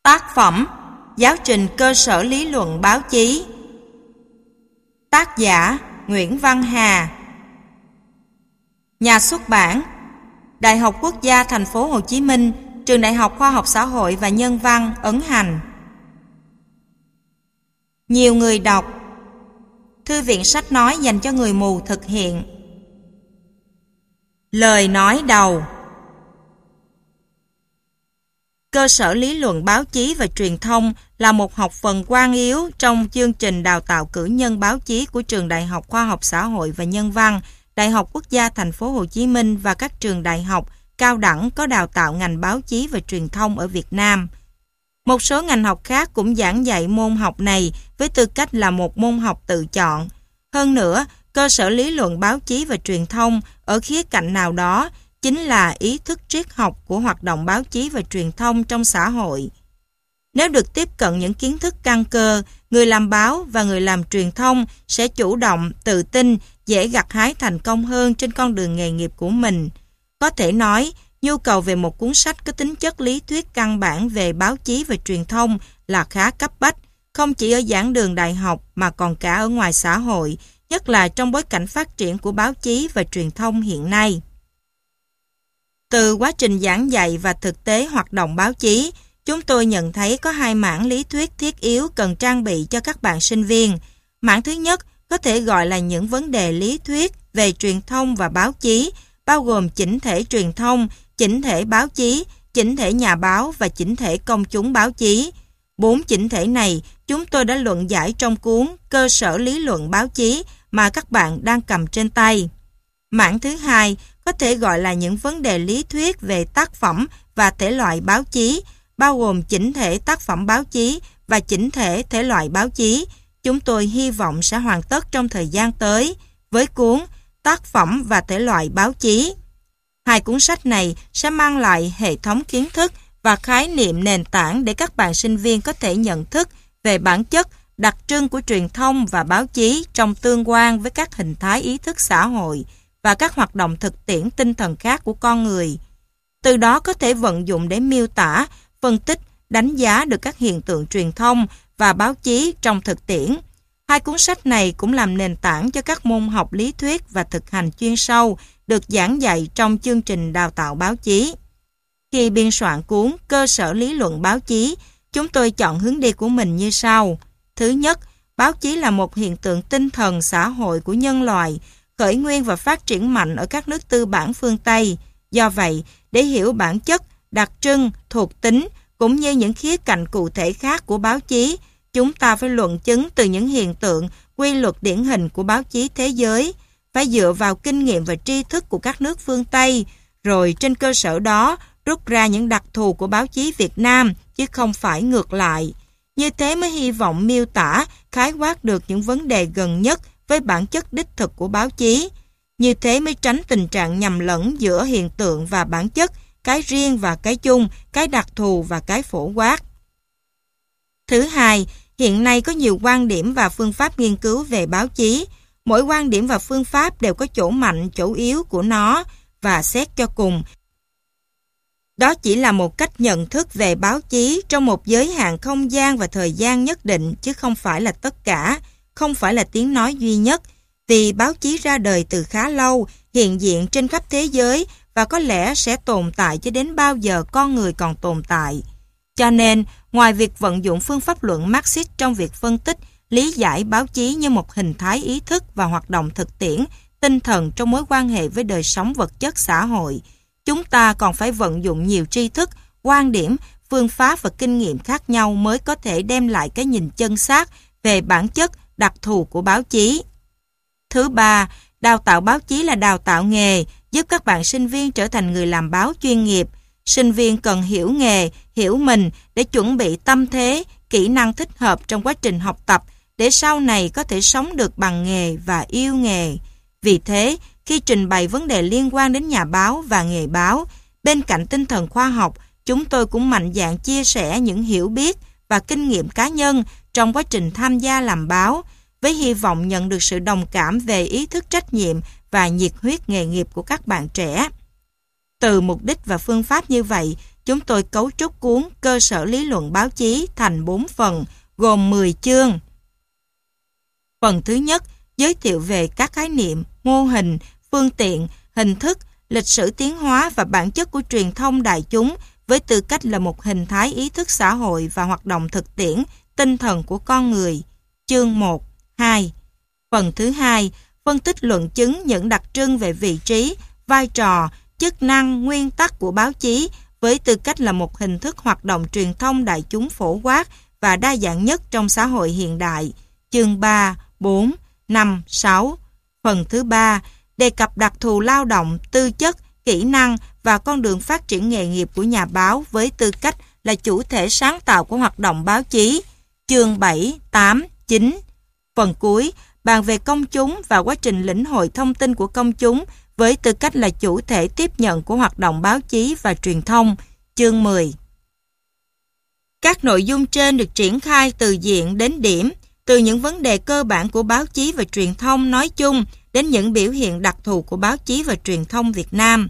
Tác phẩm: Giáo trình cơ sở lý luận báo chí. Tác giả: Nguyễn Văn Hà. Nhà xuất bản: Đại học Quốc gia Thành phố Hồ Chí Minh, Trường Đại học Khoa học Xã hội và Nhân văn ấn hành. Nhiều người đọc. Thư viện sách nói dành cho người mù thực hiện. Lời nói đầu. Cơ sở lý luận báo chí và truyền thông là một học phần quan yếu trong chương trình đào tạo cử nhân báo chí của Trường Đại học Khoa học Xã hội và Nhân văn, Đại học Quốc gia Thành phố Hồ Chí Minh và các trường đại học, cao đẳng có đào tạo ngành báo chí và truyền thông ở Việt Nam. Một số ngành học khác cũng giảng dạy môn học này với tư cách là một môn học tự chọn. Hơn nữa, cơ sở lý luận báo chí và truyền thông ở khía cạnh nào đó chính là ý thức triết học của hoạt động báo chí và truyền thông trong xã hội. Nếu được tiếp cận những kiến thức căn cơ, người làm báo và người làm truyền thông sẽ chủ động, tự tin, dễ gặt hái thành công hơn trên con đường nghề nghiệp của mình. Có thể nói, nhu cầu về một cuốn sách có tính chất lý thuyết căn bản về báo chí và truyền thông là khá cấp bách, không chỉ ở giảng đường đại học mà còn cả ở ngoài xã hội, nhất là trong bối cảnh phát triển của báo chí và truyền thông hiện nay. Từ quá trình giảng dạy và thực tế hoạt động báo chí, chúng tôi nhận thấy có hai mảng lý thuyết thiết yếu cần trang bị cho các bạn sinh viên. Mảng thứ nhất có thể gọi là những vấn đề lý thuyết về truyền thông và báo chí, bao gồm chỉnh thể truyền thông, chỉnh thể báo chí, chỉnh thể nhà báo và chỉnh thể công chúng báo chí. 4 chỉnh thể này chúng tôi đã luận giải trong cuốn Cơ sở lý luận báo chí mà các bạn đang cầm trên tay. Mảng thứ hai có thể gọi là những vấn đề lý thuyết về tác phẩm và thể loại báo chí, bao gồm chỉnh thể tác phẩm báo chí và chỉnh thể thể loại báo chí. Chúng tôi hy vọng sẽ hoàn tất trong thời gian tới với cuốn Tác phẩm và thể loại báo chí. Hai cuốn sách này sẽ mang lại hệ thống kiến thức và khái niệm nền tảng để các bạn sinh viên có thể nhận thức về bản chất, đặc trưng của truyền thông và báo chí trong tương quan với các hình thái ý thức xã hội và các hoạt động thực tiễn tinh thần khác của con người. Từ đó có thể vận dụng để miêu tả, phân tích, đánh giá được các hiện tượng truyền thông và báo chí trong thực tiễn. Hai cuốn sách này cũng làm nền tảng cho các môn học lý thuyết và thực hành chuyên sâu được giảng dạy trong chương trình đào tạo báo chí. Khi biên soạn cuốn Cơ sở lý luận báo chí, chúng tôi chọn hướng đi của mình như sau. Thứ nhất, báo chí là một hiện tượng tinh thần xã hội của nhân loại, khởi nguyên và phát triển mạnh ở các nước tư bản phương Tây. Do vậy, để hiểu bản chất, đặc trưng, thuộc tính cũng như những khía cạnh cụ thể khác của báo chí, chúng ta phải luận chứng từ những hiện tượng, quy luật điển hình của báo chí thế giới, phải dựa vào kinh nghiệm và tri thức của các nước phương Tây, rồi trên cơ sở đó rút ra những đặc thù của báo chí Việt Nam, chứ không phải ngược lại. Như thế mới hy vọng miêu tả, khái quát được những vấn đề gần nhất với bản chất đích thực của báo chí. Như thế mới tránh tình trạng nhầm lẫn giữa hiện tượng và bản chất, cái riêng và cái chung, cái đặc thù và cái phổ quát. Thứ hai, hiện nay có nhiều quan điểm và phương pháp nghiên cứu về báo chí. Mỗi quan điểm và phương pháp đều có chỗ mạnh, chỗ yếu của nó, và xét cho cùng, đó chỉ là một cách nhận thức về báo chí trong một giới hạn không gian và thời gian nhất định, chứ không phải là tất cả, không phải là tiếng nói duy nhất. Vì báo chí ra đời từ khá lâu, hiện diện trên khắp thế giới và có lẽ sẽ tồn tại cho đến bao giờ con người còn tồn tại. Cho nên, ngoài việc vận dụng phương pháp luận Marxist trong việc phân tích, lý giải báo chí như một hình thái ý thức và hoạt động thực tiễn, tinh thần trong mối quan hệ với đời sống vật chất xã hội, chúng ta còn phải vận dụng nhiều tri thức, quan điểm, phương pháp và kinh nghiệm khác nhau mới có thể đem lại cái nhìn chân xác về bản chất, đặc thù của báo chí. Thứ ba, đào tạo báo chí là đào tạo nghề, giúp các bạn sinh viên trở thành người làm báo chuyên nghiệp. Sinh viên cần hiểu nghề, hiểu mình để chuẩn bị tâm thế, kỹ năng thích hợp trong quá trình học tập để sau này có thể sống được bằng nghề và yêu nghề. Vì thế, khi trình bày vấn đề liên quan đến nhà báo và nghề báo, bên cạnh tinh thần khoa học, chúng tôi cũng mạnh dạn chia sẻ những hiểu biết và kinh nghiệm cá nhân trong quá trình tham gia làm báo, với hy vọng nhận được sự đồng cảm về ý thức trách nhiệm và nhiệt huyết nghề nghiệp của các bạn trẻ. Từ mục đích và phương pháp như vậy, chúng tôi cấu trúc cuốn Cơ sở lý luận báo chí thành 4 phần, gồm 10 chương. Phần thứ nhất, giới thiệu về các khái niệm, mô hình, phương tiện, hình thức, lịch sử tiến hóa và bản chất của truyền thông đại chúng với tư cách là một hình thái ý thức xã hội và hoạt động thực tiễn, tinh thần của con người. Chương 1, 2. Phần thứ hai, phân tích luận chứng những đặc trưng về vị trí, vai trò, chức năng, nguyên tắc của báo chí với tư cách là một hình thức hoạt động truyền thông đại chúng phổ quát và đa dạng nhất trong xã hội hiện đại. Chương 3, 4, 5, 6. Phần thứ ba, đề cập đặc thù lao động, tư chất, kỹ năng và con đường phát triển nghề nghiệp của nhà báo với tư cách là chủ thể sáng tạo của hoạt động báo chí. Chương 7, 8, 9. Phần cuối, bàn về công chúng và quá trình lĩnh hội thông tin của công chúng với tư cách là chủ thể tiếp nhận của hoạt động báo chí và truyền thông. Chương 10. Các nội dung trên được triển khai từ diện đến điểm, từ những vấn đề cơ bản của báo chí và truyền thông nói chung đến những biểu hiện đặc thù của báo chí và truyền thông Việt Nam.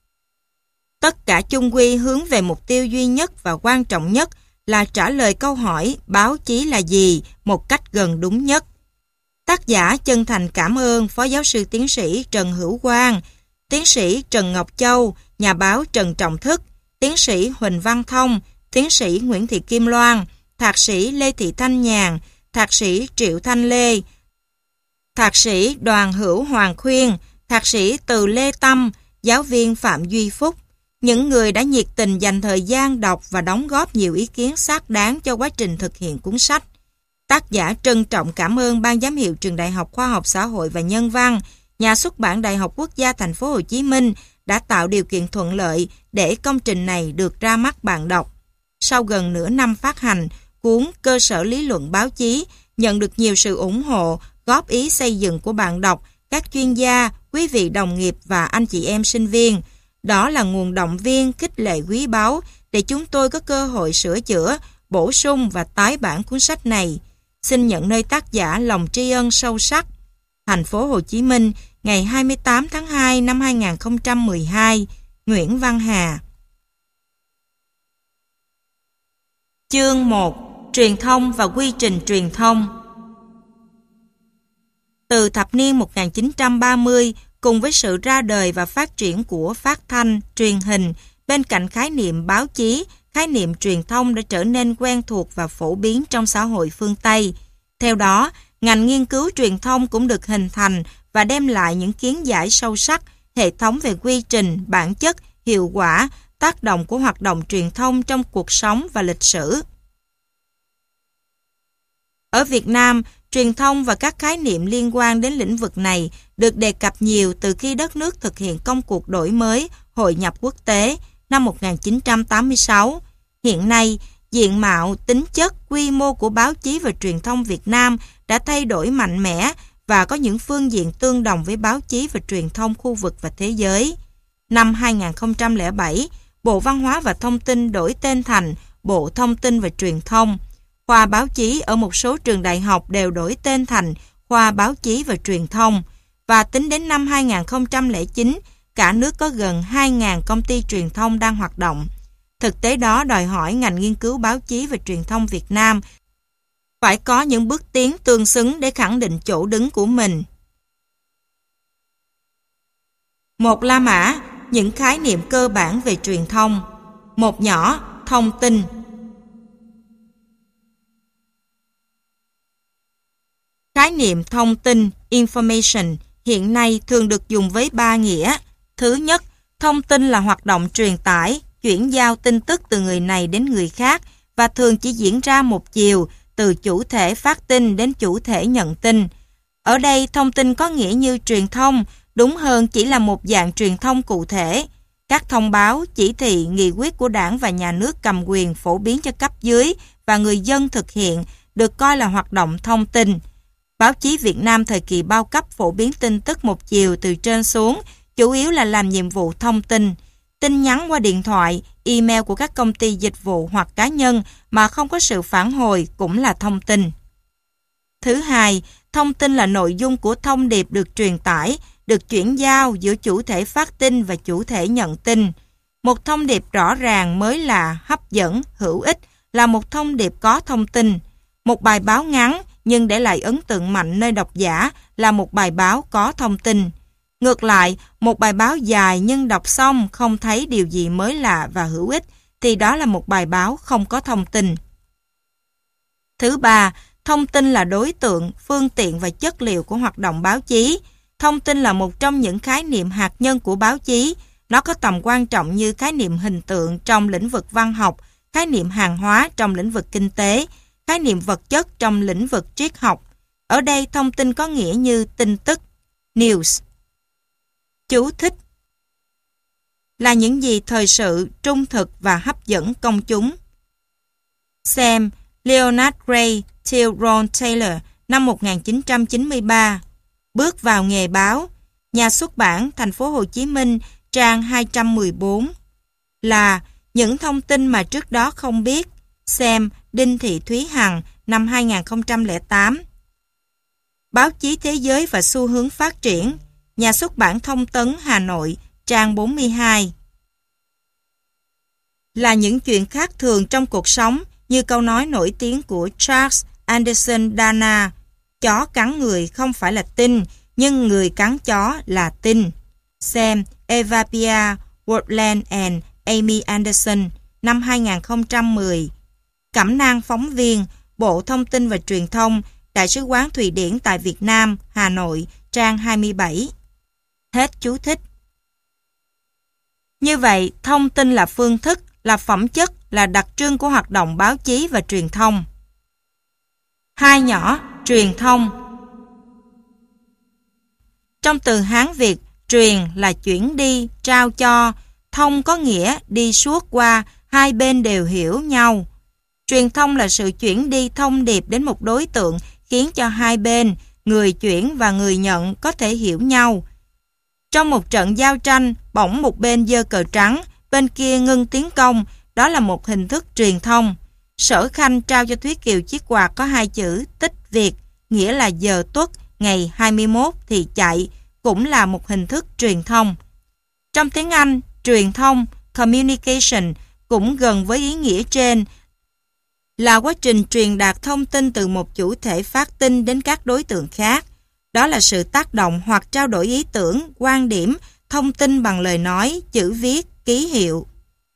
Tất cả chung quy hướng về mục tiêu duy nhất và quan trọng nhất là trả lời câu hỏi báo chí là gì một cách gần đúng nhất. Tác giả chân thành cảm ơn Phó Giáo sư Tiến sĩ Trần Hữu Quang, Tiến sĩ Trần Ngọc Châu, nhà báo Trần Trọng Thức, Tiến sĩ Huỳnh Văn Thông, Tiến sĩ Nguyễn Thị Kim Loan, Thạc sĩ Lê Thị Thanh Nhàn, Thạc sĩ Triệu Thanh Lê, Thạc sĩ Đoàn Hữu Hoàng Khuyên, Thạc sĩ Từ Lê Tâm, Giáo viên Phạm Duy Phúc, những người đã nhiệt tình dành thời gian đọc và đóng góp nhiều ý kiến xác đáng cho quá trình thực hiện cuốn sách. Tác giả trân trọng cảm ơn Ban giám hiệu Trường Đại học Khoa học Xã hội và Nhân văn, Nhà xuất bản Đại học Quốc gia Thành phố Hồ Chí Minh đã tạo điều kiện thuận lợi để công trình này được ra mắt bạn đọc. Sau gần nửa năm phát hành, cuốn Cơ sở lý luận báo chí nhận được nhiều sự ủng hộ, góp ý xây dựng của bạn đọc, các chuyên gia, quý vị đồng nghiệp và anh chị em sinh viên. Đó là nguồn động viên khích lệ quý báu để chúng tôi có cơ hội sửa chữa, bổ sung và tái bản cuốn sách này. Xin nhận nơi tác giả lòng tri ân sâu sắc. Thành phố Hồ Chí Minh, ngày 28 tháng 2 năm 2012. Nguyễn Văn Hà. Chương 1. Truyền thông và quy trình truyền thông. Từ thập niên 1930, cùng với sự ra đời và phát triển của phát thanh, truyền hình, bên cạnh khái niệm báo chí, khái niệm truyền thông đã trở nên quen thuộc và phổ biến trong xã hội phương Tây. Theo đó, ngành nghiên cứu truyền thông cũng được hình thành và đem lại những kiến giải sâu sắc, hệ thống về quy trình, bản chất, hiệu quả, tác động của hoạt động truyền thông trong cuộc sống và lịch sử. Ở Việt Nam, truyền thông và các khái niệm liên quan đến lĩnh vực này được đề cập nhiều từ khi đất nước thực hiện công cuộc đổi mới, hội nhập quốc tế năm 1986. Hiện nay, diện mạo, tính chất, quy mô của báo chí và truyền thông Việt Nam đã thay đổi mạnh mẽ và có những phương diện tương đồng với báo chí và truyền thông khu vực và thế giới. Năm 2007, Bộ Văn hóa và Thông tin đổi tên thành Bộ Thông tin và Truyền thông. Khoa báo chí ở một số trường đại học đều đổi tên thành Khoa báo chí và truyền thông. Và tính đến năm 2009, cả nước có gần 2.000 công ty truyền thông đang hoạt động. Thực tế đó đòi hỏi ngành nghiên cứu báo chí và truyền thông Việt Nam phải có những bước tiến tương xứng để khẳng định chỗ đứng của mình. Một La Mã, những khái niệm cơ bản về truyền thông. Một nhỏ, thông tin. Khái niệm thông tin, information, hiện nay thường được dùng với 3 nghĩa. Thứ nhất, thông tin là hoạt động truyền tải, chuyển giao tin tức từ người này đến người khác và thường chỉ diễn ra một chiều, từ chủ thể phát tin đến chủ thể nhận tin. Ở đây, thông tin có nghĩa như truyền thông, đúng hơn chỉ là một dạng truyền thông cụ thể. Các thông báo, chỉ thị, nghị quyết của Đảng và Nhà nước cầm quyền phổ biến cho cấp dưới và người dân thực hiện được coi là hoạt động thông tin. Báo chí Việt Nam thời kỳ bao cấp phổ biến tin tức một chiều từ trên xuống, chủ yếu là làm nhiệm vụ thông tin. Tin nhắn qua điện thoại, email của các công ty dịch vụ hoặc cá nhân mà không có sự phản hồi cũng là thông tin. Thứ hai, thông tin là nội dung của thông điệp được truyền tải, được chuyển giao giữa chủ thể phát tin và chủ thể nhận tin. Một thông điệp rõ ràng mới là hấp dẫn, hữu ích, là một thông điệp có thông tin. Một bài báo ngắn nhưng để lại ấn tượng mạnh nơi độc giả là một bài báo có thông tin. Ngược lại, một bài báo dài nhưng đọc xong không thấy điều gì mới lạ và hữu ích thì đó là một bài báo không có thông tin. Thứ ba, thông tin là đối tượng, phương tiện và chất liệu của hoạt động báo chí. Thông tin là một trong những khái niệm hạt nhân của báo chí. Nó có tầm quan trọng như khái niệm hình tượng trong lĩnh vực văn học, khái niệm hàng hóa trong lĩnh vực kinh tế, khái niệm vật chất trong lĩnh vực triết học. Ở đây thông tin có nghĩa như tin tức, news. Chú thích là những gì thời sự, trung thực và hấp dẫn công chúng. Xem Leonard Gray, Tyrone Taylor, năm 1993. Bước vào nghề báo. Nhà xuất bản Thành phố Hồ Chí Minh, trang 214. Là những thông tin mà trước đó không biết. Xem Đinh Thị Thúy Hằng, năm 2008. Báo chí thế giới và xu hướng phát triển. Nhà xuất bản Thông tấn Hà Nội, trang 42. Là những chuyện khác thường trong cuộc sống, như câu nói nổi tiếng của Charles Anderson Dana, chó cắn người không phải là tin, nhưng người cắn chó là tin. Xem Eva Pia, Wordland and Amy Anderson, năm 2010. Cẩm nang phóng viên, Bộ Thông tin và Truyền thông, Đại sứ quán Thụy Điển tại Việt Nam, Hà Nội, trang 27. Hết chú thích. Như vậy, thông tin là phương thức, là phẩm chất, là đặc trưng của hoạt động báo chí và truyền thông. Hai nhỏ, truyền thông. Trong từ Hán Việt, truyền là chuyển đi, trao cho, thông có nghĩa đi suốt qua, hai bên đều hiểu nhau. Truyền thông là sự chuyển đi thông điệp đến một đối tượng khiến cho hai bên, người chuyển và người nhận có thể hiểu nhau. Trong một trận giao tranh, bỗng một bên giơ cờ trắng, bên kia ngưng tiến công, đó là một hình thức truyền thông. Sở Khanh trao cho Thúy Kiều chiếc quạt có hai chữ tích Việt, nghĩa là giờ tuất, ngày 21 thì chạy, cũng là một hình thức truyền thông. Trong tiếng Anh, truyền thông, communication, cũng gần với ý nghĩa trên, là quá trình truyền đạt thông tin từ một chủ thể phát tin đến các đối tượng khác. Đó là sự tác động hoặc trao đổi ý tưởng, quan điểm, thông tin bằng lời nói, chữ viết, ký hiệu.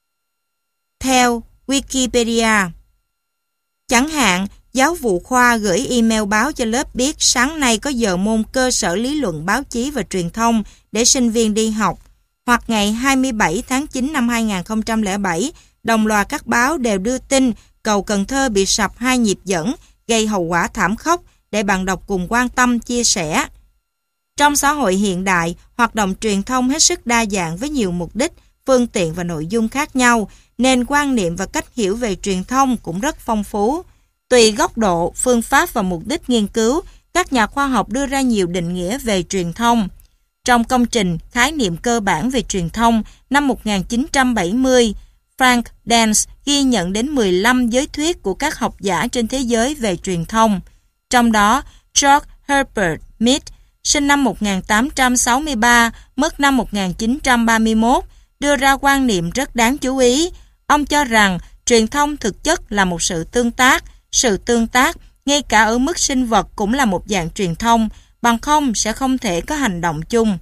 Theo Wikipedia, chẳng hạn, giáo vụ khoa gửi email báo cho lớp biết sáng nay có giờ môn cơ sở lý luận báo chí và truyền thông để sinh viên đi học. Hoặc ngày 27 tháng 9 năm 2007, đồng loạt các báo đều đưa tin cầu Cần Thơ bị sập 2 nhịp dẫn, gây hậu quả thảm khốc để bạn đọc cùng quan tâm, chia sẻ. Trong xã hội hiện đại, hoạt động truyền thông hết sức đa dạng với nhiều mục đích, phương tiện và nội dung khác nhau, nên quan niệm và cách hiểu về truyền thông cũng rất phong phú. Tùy góc độ, phương pháp và mục đích nghiên cứu, các nhà khoa học đưa ra nhiều định nghĩa về truyền thông. Trong công trình Khái niệm cơ bản về truyền thông năm 1970, Frank Dance ghi nhận đến 15 giới thuyết của các học giả trên thế giới về truyền thông. Trong đó, George Herbert Mead, sinh năm 1863, mất năm 1931, đưa ra quan niệm rất đáng chú ý. Ông cho rằng truyền thông thực chất là một sự tương tác, ngay cả ở mức sinh vật cũng là một dạng truyền thông, bằng không sẽ không thể có hành động chung.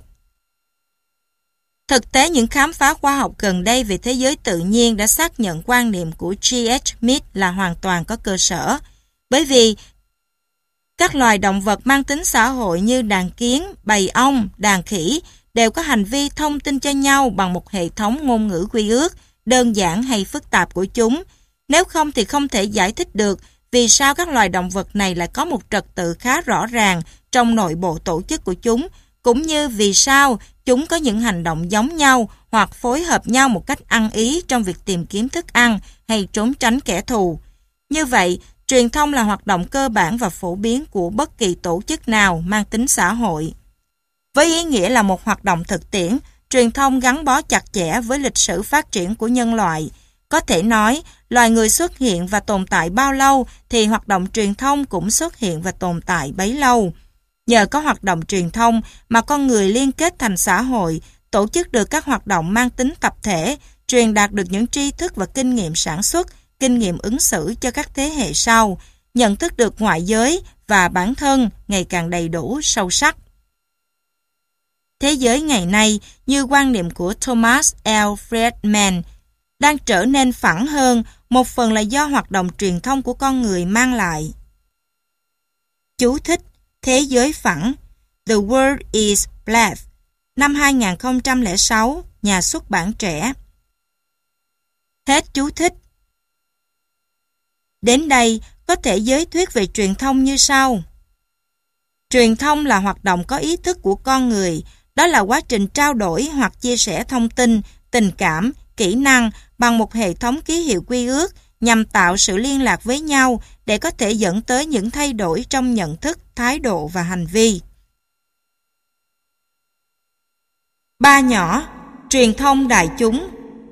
Thực tế, những khám phá khoa học gần đây về thế giới tự nhiên đã xác nhận quan niệm của G.H. Mead là hoàn toàn có cơ sở. Bởi vì các loài động vật mang tính xã hội như đàn kiến, bầy ong, đàn khỉ đều có hành vi thông tin cho nhau bằng một hệ thống ngôn ngữ quy ước, đơn giản hay phức tạp của chúng. Nếu không thì không thể giải thích được vì sao các loài động vật này lại có một trật tự khá rõ ràng trong nội bộ tổ chức của chúng, cũng như vì sao chúng có những hành động giống nhau hoặc phối hợp nhau một cách ăn ý trong việc tìm kiếm thức ăn hay trốn tránh kẻ thù. Như vậy, truyền thông là hoạt động cơ bản và phổ biến của bất kỳ tổ chức nào mang tính xã hội. Với ý nghĩa là một hoạt động thực tiễn, truyền thông gắn bó chặt chẽ với lịch sử phát triển của nhân loại. Có thể nói, loài người xuất hiện và tồn tại bao lâu thì hoạt động truyền thông cũng xuất hiện và tồn tại bấy lâu. Nhờ có hoạt động truyền thông mà con người liên kết thành xã hội, tổ chức được các hoạt động mang tính tập thể, truyền đạt được những tri thức và kinh nghiệm sản xuất, kinh nghiệm ứng xử cho các thế hệ sau, nhận thức được ngoại giới và bản thân ngày càng đầy đủ, sâu sắc. Thế giới ngày nay, như quan niệm của Thomas L. Friedman, đang trở nên phẳng hơn, một phần là do hoạt động truyền thông của con người mang lại. Chú thích: Thế giới phẳng, The World is Flat, năm 2006, nhà xuất bản Trẻ. Hết chú thích. Đến đây, có thể giới thuyết về truyền thông như sau. Truyền thông là hoạt động có ý thức của con người, đó là quá trình trao đổi hoặc chia sẻ thông tin, tình cảm, kỹ năng bằng một hệ thống ký hiệu quy ước nhằm tạo sự liên lạc với nhau để có thể dẫn tới những thay đổi trong nhận thức, thái độ và hành vi. 3 nhỏ, truyền thông đại chúng.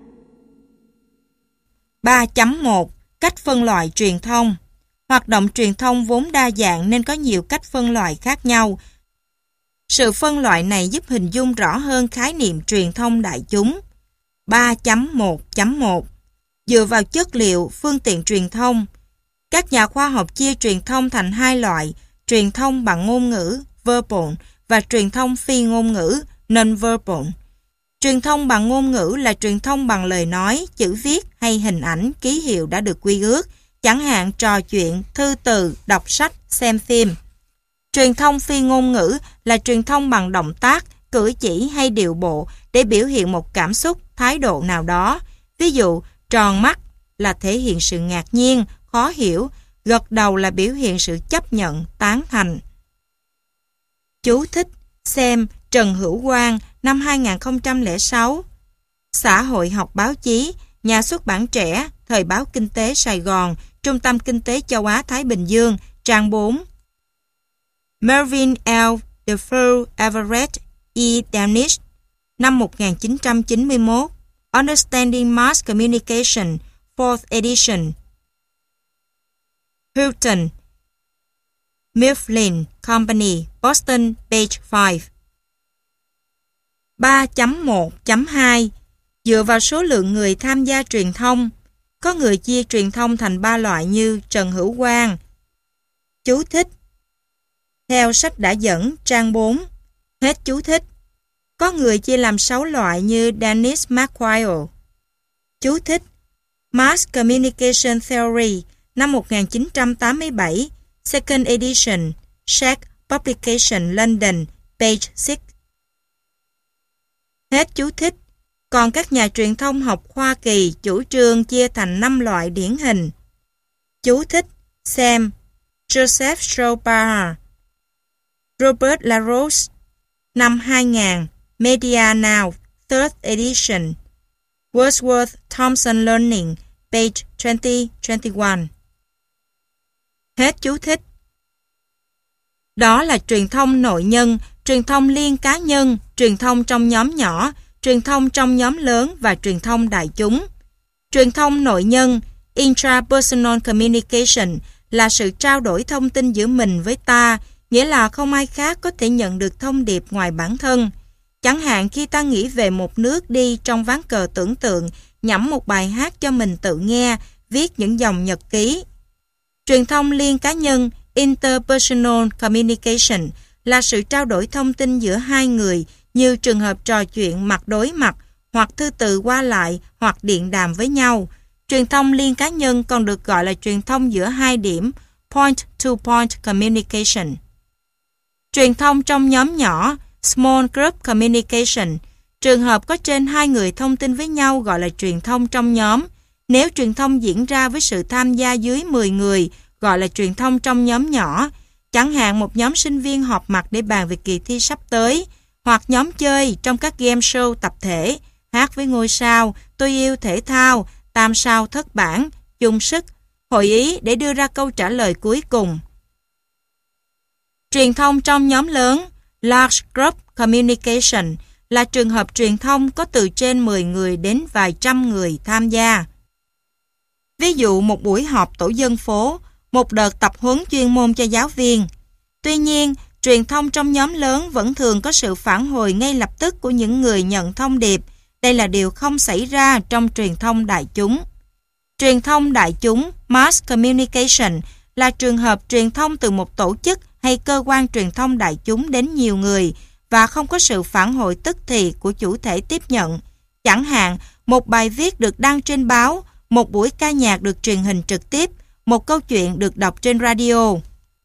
3.1 Cách phân loại truyền thông. Hoạt động truyền thông vốn đa dạng nên có nhiều cách phân loại khác nhau. Sự phân loại này giúp hình dung rõ hơn khái niệm truyền thông đại chúng. 3.1.1 Dựa vào chất liệu, phương tiện truyền thông. Các nhà khoa học chia truyền thông thành hai loại, truyền thông bằng ngôn ngữ, verbal, và truyền thông phi ngôn ngữ, non-verbal. Truyền thông bằng ngôn ngữ là truyền thông bằng lời nói, chữ viết hay hình ảnh, ký hiệu đã được quy ước, chẳng hạn trò chuyện, thư từ, đọc sách, xem phim. Truyền thông phi ngôn ngữ là truyền thông bằng động tác, cử chỉ hay điệu bộ để biểu hiện một cảm xúc, thái độ nào đó. Ví dụ, tròn mắt là thể hiện sự ngạc nhiên, khó hiểu, gật đầu là biểu hiện sự chấp nhận, tán thành. Chú thích: Xem Trần Hữu Quang, năm 2006. Xã hội học báo chí, nhà xuất bản Trẻ, Thời báo Kinh tế Sài Gòn, Trung tâm Kinh tế Châu Á-Thái Bình Dương, trang 4. Melvin L. Defoe Everett E. Danish, năm 1991. Understanding Mass Communication, 4th edition. Houghton, Mifflin Company, Boston, page 5. 3.1.2 Dựa vào số lượng người tham gia truyền thông. Có người chia truyền thông thành 3 loại như Trần Hữu Quang. Chú thích: Theo sách đã dẫn, trang 4. Hết chú thích. Có người chia làm 6 loại như Dennis McQuail. Chú thích: Mass Communication Theory, năm 1987, second edition, Shack Publication, London, page 6. Hết chú thích. Còn các nhà truyền thông học Hoa Kỳ chủ trương chia thành 5 loại điển hình. Chú thích: Xem Joseph Schroeder, Robert LaRose, năm 2000, Media Now, 3rd edition, Wordsworth Thompson Learning, page 2021. Hết chú thích. Đó là truyền thông nội nhân, truyền thông liên cá nhân, truyền thông trong nhóm nhỏ, truyền thông trong nhóm lớn và truyền thông đại chúng. Truyền thông nội nhân, intrapersonal communication, là sự trao đổi thông tin giữa mình với ta, nghĩa là không ai khác có thể nhận được thông điệp ngoài bản thân. Chẳng hạn khi ta nghĩ về một nước đi trong ván cờ tưởng tượng, nhẩm một bài hát cho mình tự nghe, viết những dòng nhật ký. Truyền thông liên cá nhân, interpersonal communication, là sự trao đổi thông tin giữa hai người, như trường hợp trò chuyện mặt đối mặt, hoặc thư từ qua lại, hoặc điện đàm với nhau. Truyền thông liên cá nhân còn được gọi là truyền thông giữa hai điểm, point-to-point communication. Truyền thông trong nhóm nhỏ, small group communication, trường hợp có trên 2 người thông tin với nhau gọi là truyền thông trong nhóm. Nếu truyền thông diễn ra với sự tham gia dưới 10 người, gọi là truyền thông trong nhóm nhỏ. Chẳng hạn một nhóm sinh viên họp mặt để bàn về kỳ thi sắp tới, hoặc nhóm chơi trong các game show tập thể, hát với ngôi sao, tôi yêu thể thao, tam sao thất bản, chung sức, hội ý để đưa ra câu trả lời cuối cùng. Truyền thông trong nhóm lớn, large group communication, là trường hợp truyền thông có từ trên 10 người đến vài trăm người tham gia. Ví dụ một buổi họp tổ dân phố, một đợt tập huấn chuyên môn cho giáo viên. Tuy nhiên, truyền thông trong nhóm lớn vẫn thường có sự phản hồi ngay lập tức của những người nhận thông điệp. Đây là điều không xảy ra trong truyền thông đại chúng. Truyền thông đại chúng, mass communication, là trường hợp truyền thông từ một tổ chức hay cơ quan truyền thông đại chúng đến nhiều người và không có sự phản hồi tức thì của chủ thể tiếp nhận. Chẳng hạn, một bài viết được đăng trên báo, một buổi ca nhạc được truyền hình trực tiếp, một câu chuyện được đọc trên radio.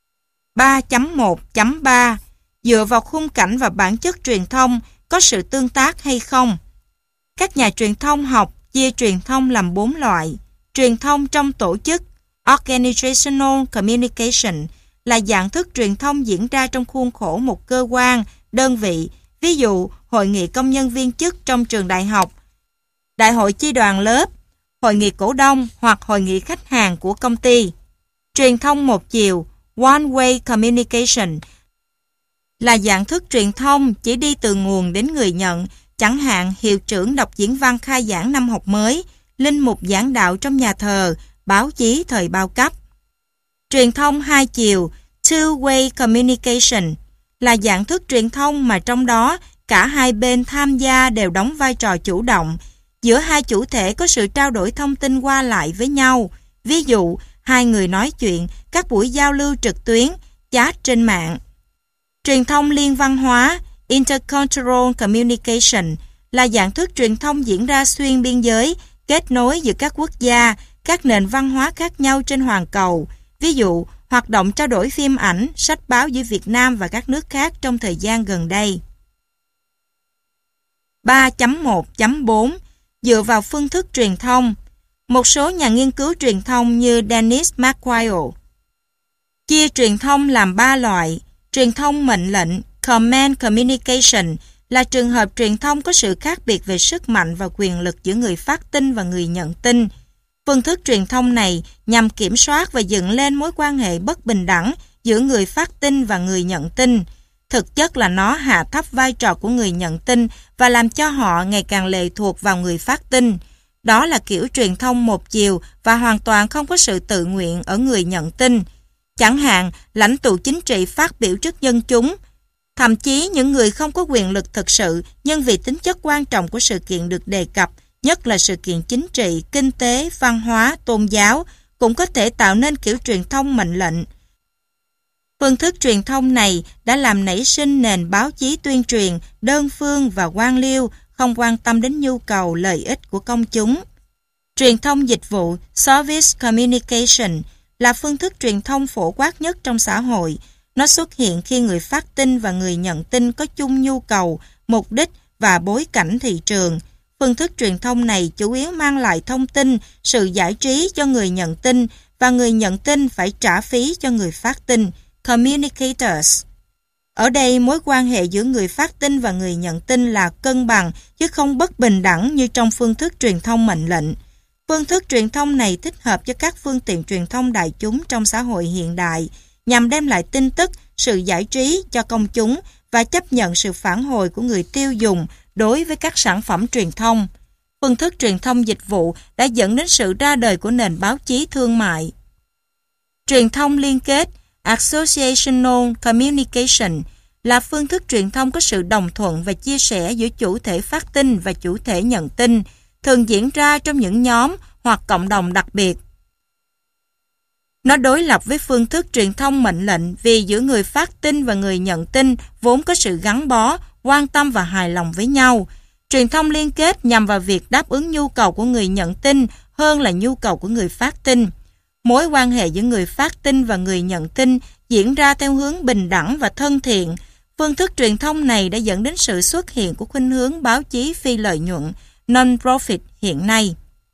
3.1.3 Dựa vào khung cảnh và bản chất truyền thông, có sự tương tác hay không? Các nhà truyền thông học chia truyền thông làm 4 loại. Truyền thông trong tổ chức, Organizational Communication, là dạng thức truyền thông diễn ra trong khuôn khổ một cơ quan, đơn vị, ví dụ hội nghị công nhân viên chức trong trường đại học, đại hội chi đoàn lớp, hội nghị cổ đông hoặc hội nghị khách hàng của công ty. Truyền thông một chiều, One-way Communication, là dạng thức truyền thông chỉ đi từ nguồn đến người nhận, chẳng hạn hiệu trưởng đọc diễn văn khai giảng năm học mới, linh mục giảng đạo trong nhà thờ, báo chí thời bao cấp. Truyền thông hai chiều, Two-way Communication, là dạng thức truyền thông mà trong đó cả hai bên tham gia đều đóng vai trò chủ động. Giữa hai chủ thể có sự trao đổi thông tin qua lại với nhau. Ví dụ, hai người nói chuyện, các buổi giao lưu trực tuyến, chat trên mạng. Truyền thông liên văn hóa, Intercultural Communication, là dạng thức truyền thông diễn ra xuyên biên giới, kết nối giữa các quốc gia, các nền văn hóa khác nhau trên hoàn cầu. Ví dụ, hoạt động trao đổi phim ảnh, sách báo giữa Việt Nam và các nước khác trong thời gian gần đây. 3.1.4 Dựa vào phương thức truyền thông. Một số nhà nghiên cứu truyền thông như Dennis McQuaid chia truyền thông làm 3 loại. Truyền thông mệnh lệnh, Command Communication, là trường hợp truyền thông có sự khác biệt về sức mạnh và quyền lực giữa người phát tin và người nhận tin. Phương thức truyền thông này nhằm kiểm soát và dựng lên mối quan hệ bất bình đẳng giữa người phát tin và người nhận tin. Thực chất là nó hạ thấp vai trò của người nhận tin và làm cho họ ngày càng lệ thuộc vào người phát tin. Đó là kiểu truyền thông một chiều và hoàn toàn không có sự tự nguyện ở người nhận tin. Chẳng hạn, lãnh tụ chính trị phát biểu trước dân chúng. Thậm chí những người không có quyền lực thực sự, nhưng vì tính chất quan trọng của sự kiện được đề cập, nhất là sự kiện chính trị, kinh tế, văn hóa, tôn giáo, cũng có thể tạo nên kiểu truyền thông mệnh lệnh. Phương thức truyền thông này đã làm nảy sinh nền báo chí tuyên truyền, đơn phương và quan liêu, không quan tâm đến nhu cầu, lợi ích của công chúng. Truyền thông dịch vụ, Service Communication, là phương thức truyền thông phổ quát nhất trong xã hội. Nó xuất hiện khi người phát tin và người nhận tin có chung nhu cầu, mục đích và bối cảnh thị trường. Phương thức truyền thông này chủ yếu mang lại thông tin, sự giải trí cho người nhận tin và người nhận tin phải trả phí cho người phát tin, communicators. Ở đây, mối quan hệ giữa người phát tin và người nhận tin là cân bằng chứ không bất bình đẳng như trong phương thức truyền thông mệnh lệnh. Phương thức truyền thông này thích hợp cho các phương tiện truyền thông đại chúng trong xã hội hiện đại, nhằm đem lại tin tức, sự giải trí cho công chúng và chấp nhận sự phản hồi của người tiêu dùng đối với các sản phẩm truyền thông. Phương thức truyền thông dịch vụ đã dẫn đến sự ra đời của nền báo chí thương mại. Truyền thông liên kết, Associational Communication, là phương thức truyền thông có sự đồng thuận và chia sẻ giữa chủ thể phát tin và chủ thể nhận tin, thường diễn ra trong những nhóm hoặc cộng đồng đặc biệt. Nó đối lập với phương thức truyền thông mệnh lệnh vì giữa người phát tin và người nhận tin vốn có sự gắn bó, quan tâm và hài lòng với nhau. Truyền thông liên kết nhằm vào việc đáp ứng nhu cầu của người nhận tin hơn là nhu cầu của người phát tin. Mối quan hệ giữa người phát tin và người nhận tin diễn ra theo hướng bình đẳng và thân thiện. Phương thức truyền thông này đã dẫn đến sự xuất hiện của khuynh hướng báo chí phi lợi nhuận, non-profit hiện nay.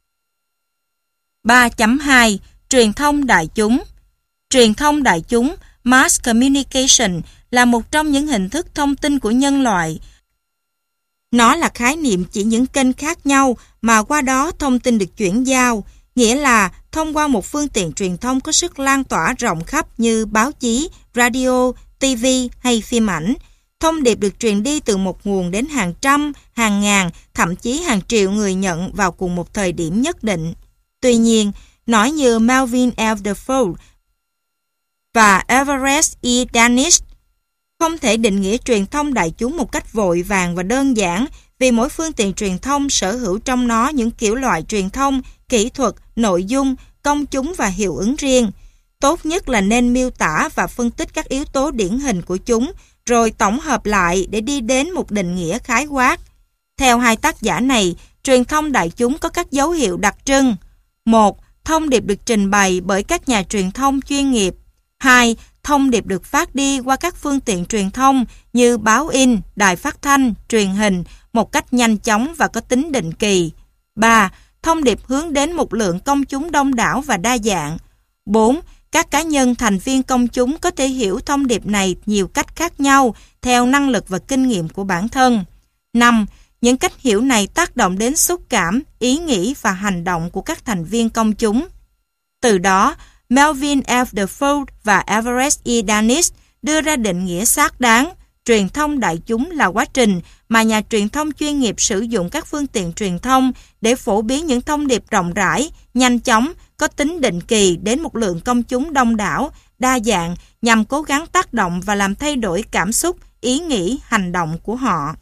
3.2 Truyền thông đại chúng. Truyền thông đại chúng, mass communication, là một trong những hình thức thông tin của nhân loại. Nó là khái niệm chỉ những kênh khác nhau mà qua đó thông tin được chuyển giao, nghĩa là thông qua một phương tiện truyền thông có sức lan tỏa rộng khắp như báo chí, radio, TV hay phim ảnh. Thông điệp được truyền đi từ một nguồn đến hàng trăm, hàng ngàn, thậm chí hàng triệu người nhận vào cùng một thời điểm nhất định. Tuy nhiên, nói như Melvin L. Defoe và Everest E. Danish, không thể định nghĩa truyền thông đại chúng một cách vội vàng và đơn giản vì mỗi phương tiện truyền thông sở hữu trong nó những kiểu loại truyền thông, kỹ thuật, nội dung, công chúng và hiệu ứng riêng. Tốt nhất là nên miêu tả và phân tích các yếu tố điển hình của chúng, rồi tổng hợp lại để đi đến một định nghĩa khái quát. Theo hai tác giả này, truyền thông đại chúng có các dấu hiệu đặc trưng. 1. Thông điệp được trình bày bởi các nhà truyền thông chuyên nghiệp. 2. Thông điệp được phát đi qua các phương tiện truyền thông như báo in, đài phát thanh, truyền hình một cách nhanh chóng và có tính định kỳ. 3. Thông điệp hướng đến một lượng công chúng đông đảo và đa dạng. 4. Các cá nhân thành viên công chúng có thể hiểu thông điệp này nhiều cách khác nhau theo năng lực và kinh nghiệm của bản thân. 5. Những cách hiểu này tác động đến xúc cảm, ý nghĩ và hành động của các thành viên công chúng. Từ đó, Melvin F. Defoe và Everett E. Danis đưa ra định nghĩa xác đáng. Truyền thông đại chúng là quá trình mà nhà truyền thông chuyên nghiệp sử dụng các phương tiện truyền thông để phổ biến những thông điệp rộng rãi, nhanh chóng, có tính định kỳ đến một lượng công chúng đông đảo, đa dạng nhằm cố gắng tác động và làm thay đổi cảm xúc, ý nghĩ, hành động của họ.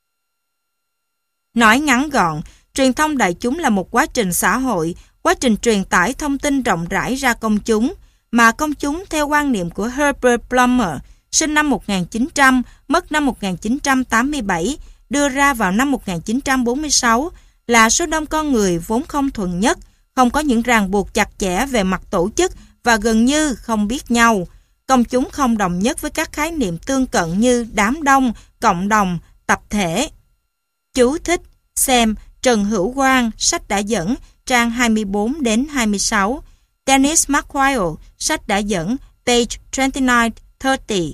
Nói ngắn gọn, truyền thông đại chúng là một quá trình xã hội, quá trình truyền tải thông tin rộng rãi ra công chúng, mà công chúng theo quan niệm của Herbert Plummer, sinh năm 1900, mất năm 1987, đưa ra vào năm 1946, là số đông con người vốn không thuần nhất, không có những ràng buộc chặt chẽ về mặt tổ chức và gần như không biết nhau. Công chúng không đồng nhất với các khái niệm tương cận như đám đông, cộng đồng, tập thể. Chú thích xem Trần Hữu Quang, sách đã dẫn, trang 24 đến 26. Dennis McQuail, sách đã dẫn, page 29-30.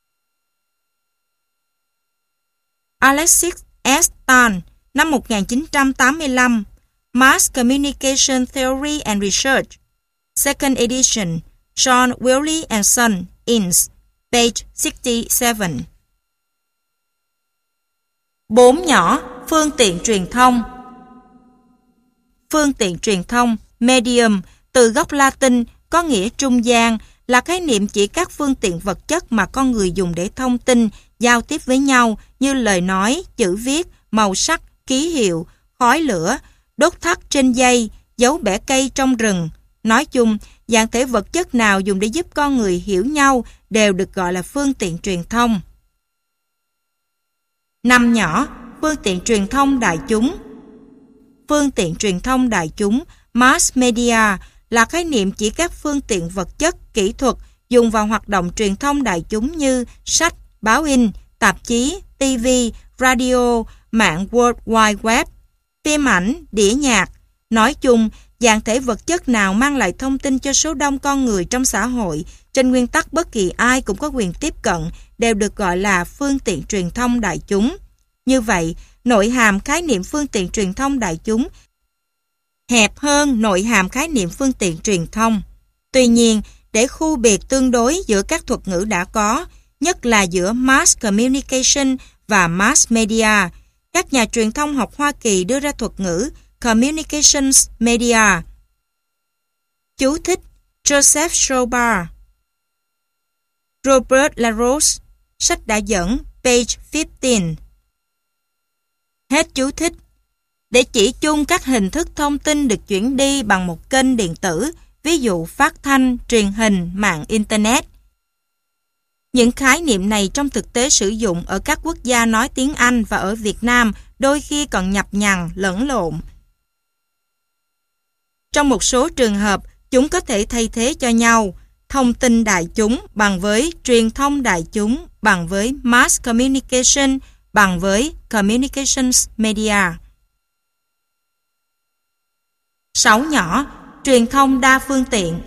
Alexis S. Tan, năm 1985, Mass Communication Theory and Research, second edition, John Wiley and Son, Inc., page 67. 4 nhỏ, phương tiện truyền thông. Phương tiện truyền thông, medium, từ gốc Latin có nghĩa trung gian, là khái niệm chỉ các phương tiện vật chất mà con người dùng để thông tin, giao tiếp với nhau như lời nói, chữ viết, màu sắc, ký hiệu, khói lửa, đốt thắt trên dây, dấu bẻ cây trong rừng. Nói chung, dạng thể vật chất nào dùng để giúp con người hiểu nhau đều được gọi là phương tiện truyền thông. 5 nhỏ, phương tiện truyền thông đại chúng. Phương tiện truyền thông đại chúng, mass media, là khái niệm chỉ các phương tiện vật chất, kỹ thuật dùng vào hoạt động truyền thông đại chúng như sách, báo in, tạp chí, TV, radio, mạng World Wide Web, phim ảnh, đĩa nhạc. Nói chung, dạng thể vật chất nào mang lại thông tin cho số đông con người trong xã hội, trên nguyên tắc bất kỳ ai cũng có quyền tiếp cận, đều được gọi là phương tiện truyền thông đại chúng. Như vậy, nội hàm khái niệm phương tiện truyền thông đại chúng hẹp hơn nội hàm khái niệm phương tiện truyền thông. Tuy nhiên, để khu biệt tương đối giữa các thuật ngữ đã có, nhất là giữa mass communication và mass media, các nhà truyền thông học Hoa Kỳ đưa ra thuật ngữ communications media. Chú thích Joseph Schrobar, Robert LaRose, sách đã dẫn, page 15. Hết chú thích. Để chỉ chung các hình thức thông tin được chuyển đi bằng một kênh điện tử, ví dụ phát thanh, truyền hình, mạng Internet. Những khái niệm này trong thực tế sử dụng ở các quốc gia nói tiếng Anh và ở Việt Nam đôi khi còn nhập nhằng, lẫn lộn. Trong một số trường hợp, chúng có thể thay thế cho nhau. Thông tin đại chúng bằng với truyền thông đại chúng bằng với mass communication bằng với communications media. 6 nhỏ, truyền thông đa phương tiện.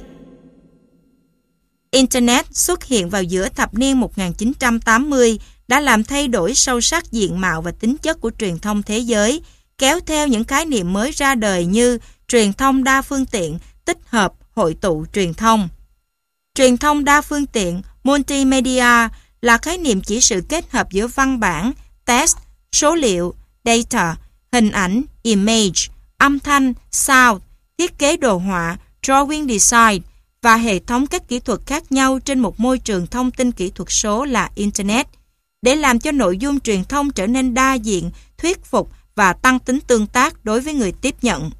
Internet xuất hiện vào giữa thập niên 1980 đã làm thay đổi sâu sắc diện mạo và tính chất của truyền thông thế giới, kéo theo những khái niệm mới ra đời như truyền thông đa phương tiện, tích hợp, hội tụ truyền thông. Truyền thông đa phương tiện, multimedia, là khái niệm chỉ sự kết hợp giữa văn bản, text, số liệu, data, hình ảnh, image, âm thanh, sound, thiết kế đồ họa, drawing design và hệ thống các kỹ thuật khác nhau trên một môi trường thông tin kỹ thuật số là Internet. Để làm cho nội dung truyền thông trở nên đa diện, thuyết phục và tăng tính tương tác đối với người tiếp nhận.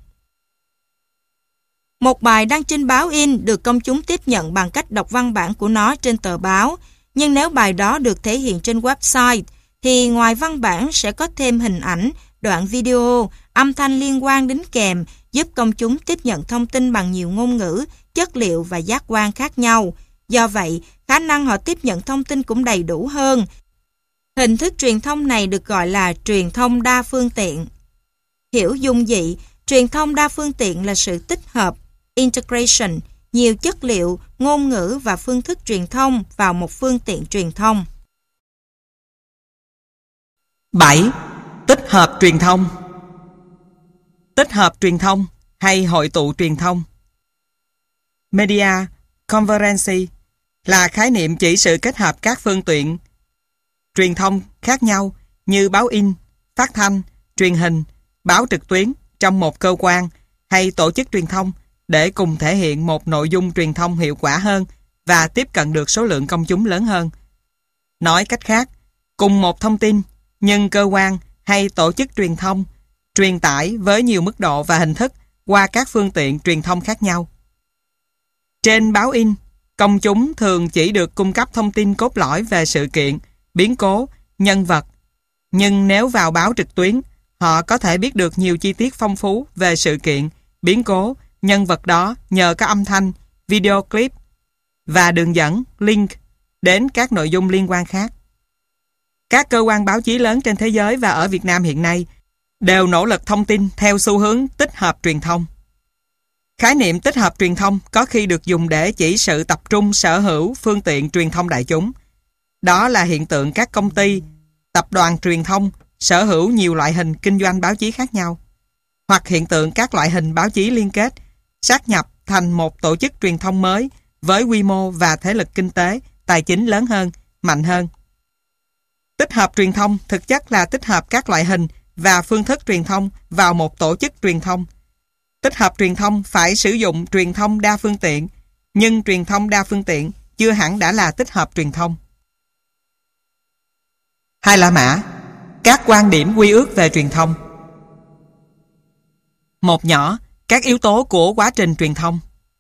Một bài đăng trên báo in được công chúng tiếp nhận bằng cách đọc văn bản của nó trên tờ báo, nhưng nếu bài đó được thể hiện trên website, thì ngoài văn bản sẽ có thêm hình ảnh, đoạn video, âm thanh liên quan đính kèm, giúp công chúng tiếp nhận thông tin bằng nhiều ngôn ngữ, chất liệu và giác quan khác nhau. Do vậy, khả năng họ tiếp nhận thông tin cũng đầy đủ hơn. Hình thức truyền thông này được gọi là truyền thông đa phương tiện. Hiểu dung dị, truyền thông đa phương tiện là sự tích hợp, integration, nhiều chất liệu, ngôn ngữ và phương thức truyền thông vào một phương tiện truyền thông. 7. Tích hợp truyền thông. Tích hợp truyền thông hay hội tụ truyền thông. Media convergence là khái niệm chỉ sự kết hợp các phương tiện truyền thông khác nhau như báo in, phát thanh, truyền hình, báo trực tuyến trong một cơ quan hay tổ chức truyền thông để cùng thể hiện một nội dung truyền thông hiệu quả hơn và tiếp cận được số lượng công chúng lớn hơn. Nói cách khác, cùng một thông tin, nhưng cơ quan hay tổ chức truyền thông truyền tải với nhiều mức độ và hình thức qua các phương tiện truyền thông khác nhau. Trên báo in, công chúng thường chỉ được cung cấp thông tin cốt lõi về sự kiện, biến cố, nhân vật. Nhưng nếu vào báo trực tuyến, họ có thể biết được nhiều chi tiết phong phú về sự kiện, biến cố, nhân vật đó nhờ có âm thanh, video clip và đường dẫn, link đến các nội dung liên quan khác. Các cơ quan báo chí lớn trên thế giới và ở Việt Nam hiện nay đều nỗ lực thông tin theo xu hướng tích hợp truyền thông. Khái niệm tích hợp truyền thông có khi được dùng để chỉ sự tập trung sở hữu phương tiện truyền thông đại chúng. Đó là hiện tượng các công ty, tập đoàn truyền thông sở hữu nhiều loại hình kinh doanh báo chí khác nhau, hoặc hiện tượng các loại hình báo chí liên kết, sát nhập thành một tổ chức truyền thông mới với quy mô và thế lực kinh tế, tài chính lớn hơn, mạnh hơn. Tích hợp truyền thông thực chất là tích hợp các loại hình và phương thức truyền thông vào một tổ chức truyền thông. Tích hợp truyền thông phải sử dụng truyền thông đa phương tiện, nhưng truyền thông đa phương tiện chưa hẳn đã là tích hợp truyền thông. 2 La Mã, các quan điểm quy ước về truyền thông. Một nhỏ, các yếu tố của quá trình truyền thông.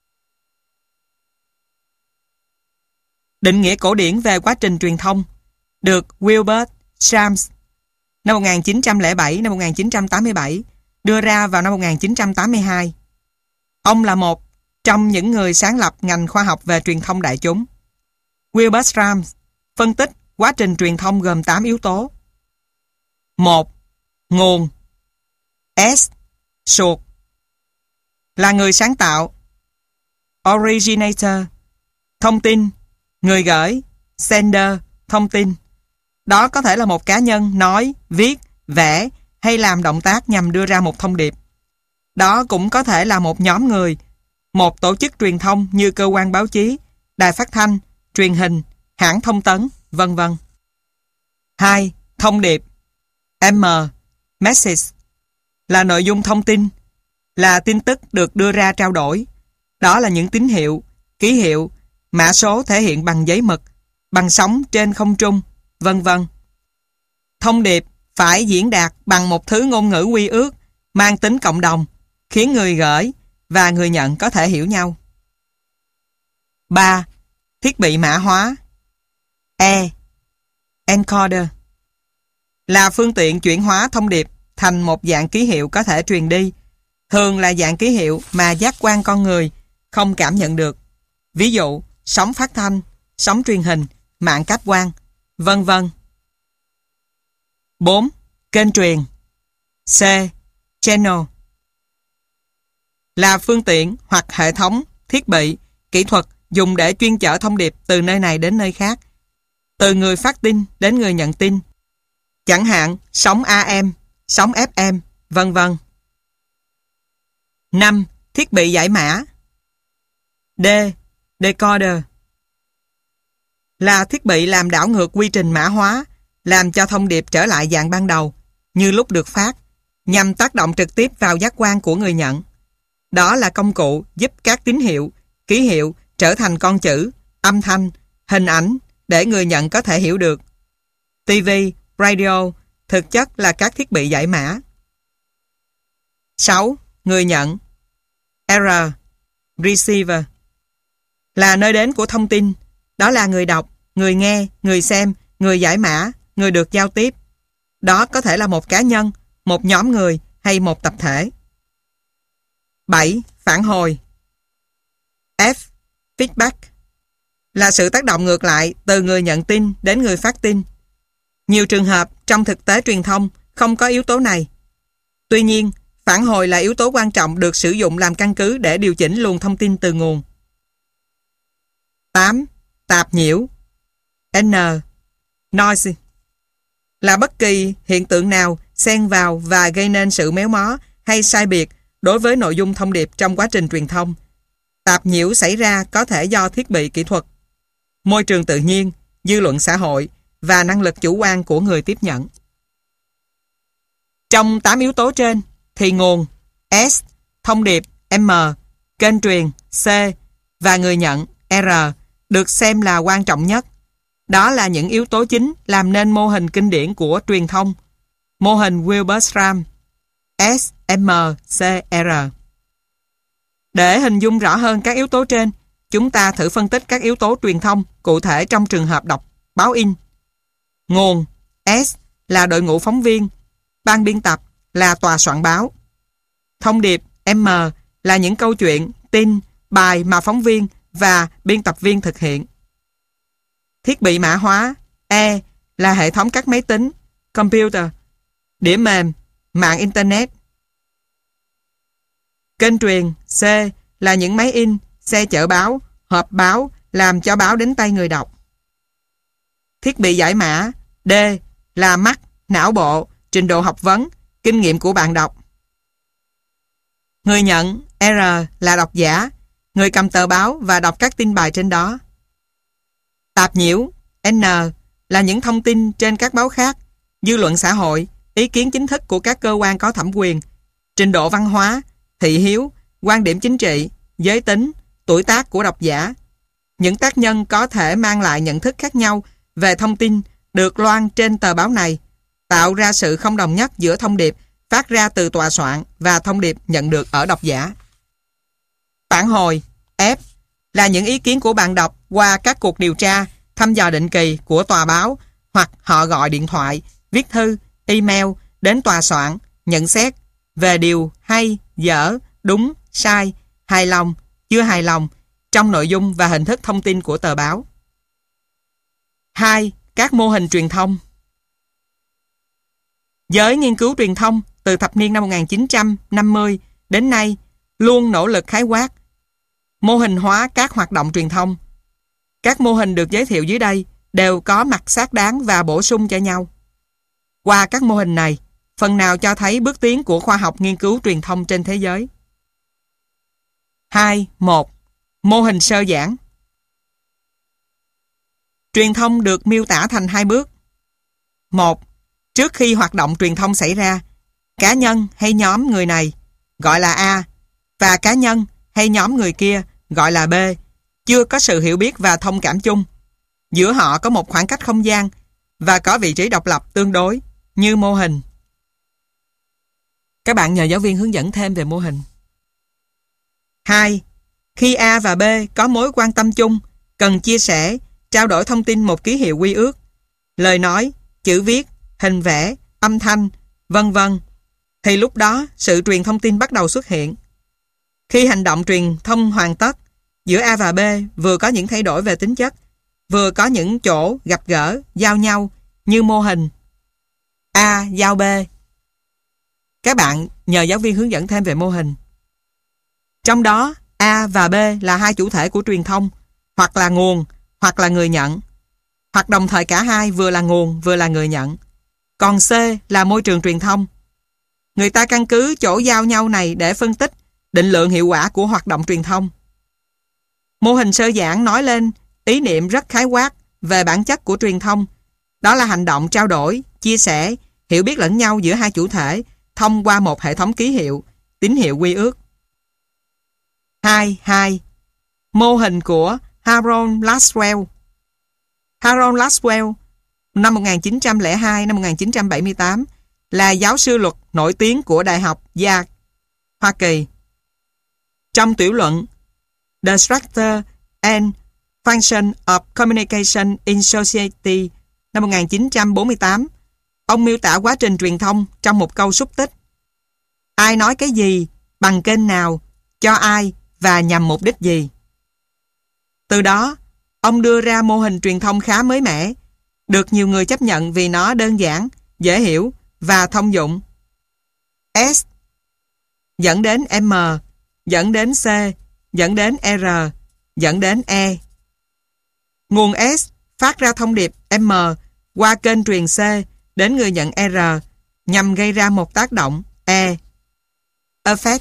Định nghĩa cổ điển về quá trình truyền thông được Wilbert Shams năm 1907-1987 đưa ra vào năm 1982. Ông là một trong những người sáng lập ngành khoa học về truyền thông đại chúng. Wilbert Shams phân tích quá trình truyền thông gồm 8 yếu tố. 1. Nguồn. S. Source là người sáng tạo. Originator. Thông tin. Người gửi. Sender. Thông tin. Đó có thể là một cá nhân nói, viết, vẽ hay làm động tác nhằm đưa ra một thông điệp. Đó cũng có thể là một nhóm người, một tổ chức truyền thông như cơ quan báo chí, đài phát thanh, truyền hình, hãng thông tấn, vân vân. 2. Thông điệp. M. Message là nội dung thông tin, là tin tức được đưa ra trao đổi. Đó là những tín hiệu, ký hiệu, mã số thể hiện bằng giấy mực, bằng sóng trên không trung, vân vân. Thông điệp phải diễn đạt bằng một thứ ngôn ngữ quy ước, mang tính cộng đồng, khiến người gửi và người nhận có thể hiểu nhau. 3. Thiết bị mã hóa. E. Encoder là phương tiện chuyển hóa thông điệp thành một dạng ký hiệu có thể truyền đi, thường là dạng ký hiệu mà giác quan con người không cảm nhận được. Ví dụ, sóng phát thanh, sóng truyền hình, mạng cáp quang, vân vân. 4. Kênh truyền. C. Channel là phương tiện hoặc hệ thống, thiết bị, kỹ thuật dùng để chuyên chở thông điệp từ nơi này đến nơi khác, từ người phát tin đến người nhận tin, chẳng hạn sóng AM, sóng FM, vân vân. 5. Thiết bị giải mã. D. Decoder là thiết bị làm đảo ngược quy trình mã hóa, làm cho thông điệp trở lại dạng ban đầu, như lúc được phát, nhằm tác động trực tiếp vào giác quan của người nhận. Đó là công cụ giúp các tín hiệu, ký hiệu trở thành con chữ, âm thanh, hình ảnh để người nhận có thể hiểu được. TV, radio, thực chất là các thiết bị giải mã. 6. Người nhận. R. Receiver là nơi đến của thông tin. Đó là người đọc, người nghe, người xem, người giải mã, người được giao tiếp. Đó có thể là một cá nhân, một nhóm người hay một tập thể. 7. Phản hồi. F. Feedback là sự tác động ngược lại từ người nhận tin đến người phát tin. Nhiều trường hợp trong thực tế truyền thông không có yếu tố này. Tuy nhiên, phản hồi là yếu tố quan trọng được sử dụng làm căn cứ để điều chỉnh luồng thông tin từ nguồn. 8. Tạp nhiễu. N. Noise là bất kỳ hiện tượng nào xen vào và gây nên sự méo mó hay sai biệt đối với nội dung thông điệp trong quá trình truyền thông. Tạp nhiễu xảy ra có thể do thiết bị kỹ thuật, môi trường tự nhiên, dư luận xã hội và năng lực chủ quan của người tiếp nhận. Trong 8 yếu tố trên thì nguồn S, thông điệp M, kênh truyền C và người nhận R được xem là quan trọng nhất. Đó là những yếu tố chính làm nên mô hình kinh điển của truyền thông, mô hình Wilberstram SMCR. Để hình dung rõ hơn các yếu tố trên, chúng ta thử phân tích các yếu tố truyền thông cụ thể trong trường hợp đọc báo in. Nguồn S là đội ngũ phóng viên, ban biên tập là tòa soạn báo. Thông điệp M là những câu chuyện, tin, bài mà phóng viên và biên tập viên thực hiện. Thiết bị mã hóa E là hệ thống các máy tính, computer, đĩa mềm, mạng internet. Kênh truyền C là những máy in, xe chở báo, hộp báo làm cho báo đến tay người đọc. Thiết bị giải mã D là mắt, não bộ, trình độ học vấn, kinh nghiệm của bạn đọc. Người nhận R là độc giả, người cầm tờ báo và đọc các tin bài trên đó. Tạp nhiễu N là những thông tin trên các báo khác, dư luận xã hội, ý kiến chính thức của các cơ quan có thẩm quyền, trình độ văn hóa, thị hiếu, quan điểm chính trị, giới tính, tuổi tác của độc giả. Những tác nhân có thể mang lại nhận thức khác nhau về thông tin được loan trên tờ báo này, tạo ra sự không đồng nhất giữa thông điệp phát ra từ tòa soạn và thông điệp nhận được ở độc giả. Phản hồi F là những ý kiến của bạn đọc qua các cuộc điều tra, thăm dò định kỳ của tòa báo, hoặc họ gọi điện thoại, viết thư, email đến tòa soạn, nhận xét về điều hay, dở, đúng, sai, hài lòng, chưa hài lòng trong nội dung và hình thức thông tin của tờ báo. 2. Các mô hình truyền thông. Giới nghiên cứu truyền thông từ thập niên năm 1950 đến nay luôn nỗ lực khái quát, mô hình hóa các hoạt động truyền thông. Các mô hình được giới thiệu dưới đây đều có mặt xác đáng và bổ sung cho nhau. Qua các mô hình này, phần nào cho thấy bước tiến của khoa học nghiên cứu truyền thông trên thế giới. 2.1. Mô hình sơ giản. Truyền thông được miêu tả thành 2 bước. 1. Trước khi hoạt động truyền thông xảy ra, cá nhân hay nhóm người này gọi là A và cá nhân hay nhóm người kia gọi là B chưa có sự hiểu biết và thông cảm chung. Giữa họ có một khoảng cách không gian và có vị trí độc lập tương đối như mô hình. Các bạn nhờ giáo viên hướng dẫn thêm về mô hình. 2. Khi A và B có mối quan tâm chung, cần chia sẻ, trao đổi thông tin một ký hiệu quy ước, lời nói, chữ viết, hình vẽ, âm thanh, vân vân, thì lúc đó sự truyền thông tin bắt đầu xuất hiện. Khi hành động truyền thông hoàn tất, giữa A và B vừa có những thay đổi về tính chất, vừa có những chỗ gặp gỡ, giao nhau như mô hình A giao B. Các bạn nhờ giáo viên hướng dẫn thêm về mô hình. Trong đó, A và B là 2 chủ thể của truyền thông, hoặc là nguồn, hoặc là người nhận, hoặc đồng thời cả hai vừa là nguồn vừa là người nhận. Còn C là môi trường truyền thông. Người ta căn cứ chỗ giao nhau này để phân tích, định lượng hiệu quả của hoạt động truyền thông. Mô hình sơ giản nói lên ý niệm rất khái quát về bản chất của truyền thông. Đó là hành động trao đổi, chia sẻ, hiểu biết lẫn nhau giữa 2 chủ thể thông qua một hệ thống ký hiệu, tín hiệu quy ước. 2.2. Mô hình của Harold Laswell. Harold Laswell năm 1902, năm 1978, là giáo sư luật nổi tiếng của Đại học Yale, Hoa Kỳ. Trong tiểu luận The Structure and Function of Communication in Society năm 1948, ông miêu tả quá trình truyền thông trong một câu xúc tích. Ai nói cái gì, bằng kênh nào, cho ai và nhằm mục đích gì. Từ đó, ông đưa ra mô hình truyền thông khá mới mẻ, được nhiều người chấp nhận vì nó đơn giản, dễ hiểu và thông dụng. S dẫn đến M, dẫn đến C, dẫn đến R, dẫn đến E. Nguồn S phát ra thông điệp M qua kênh truyền C đến người nhận R nhằm gây ra một tác động E. Effect.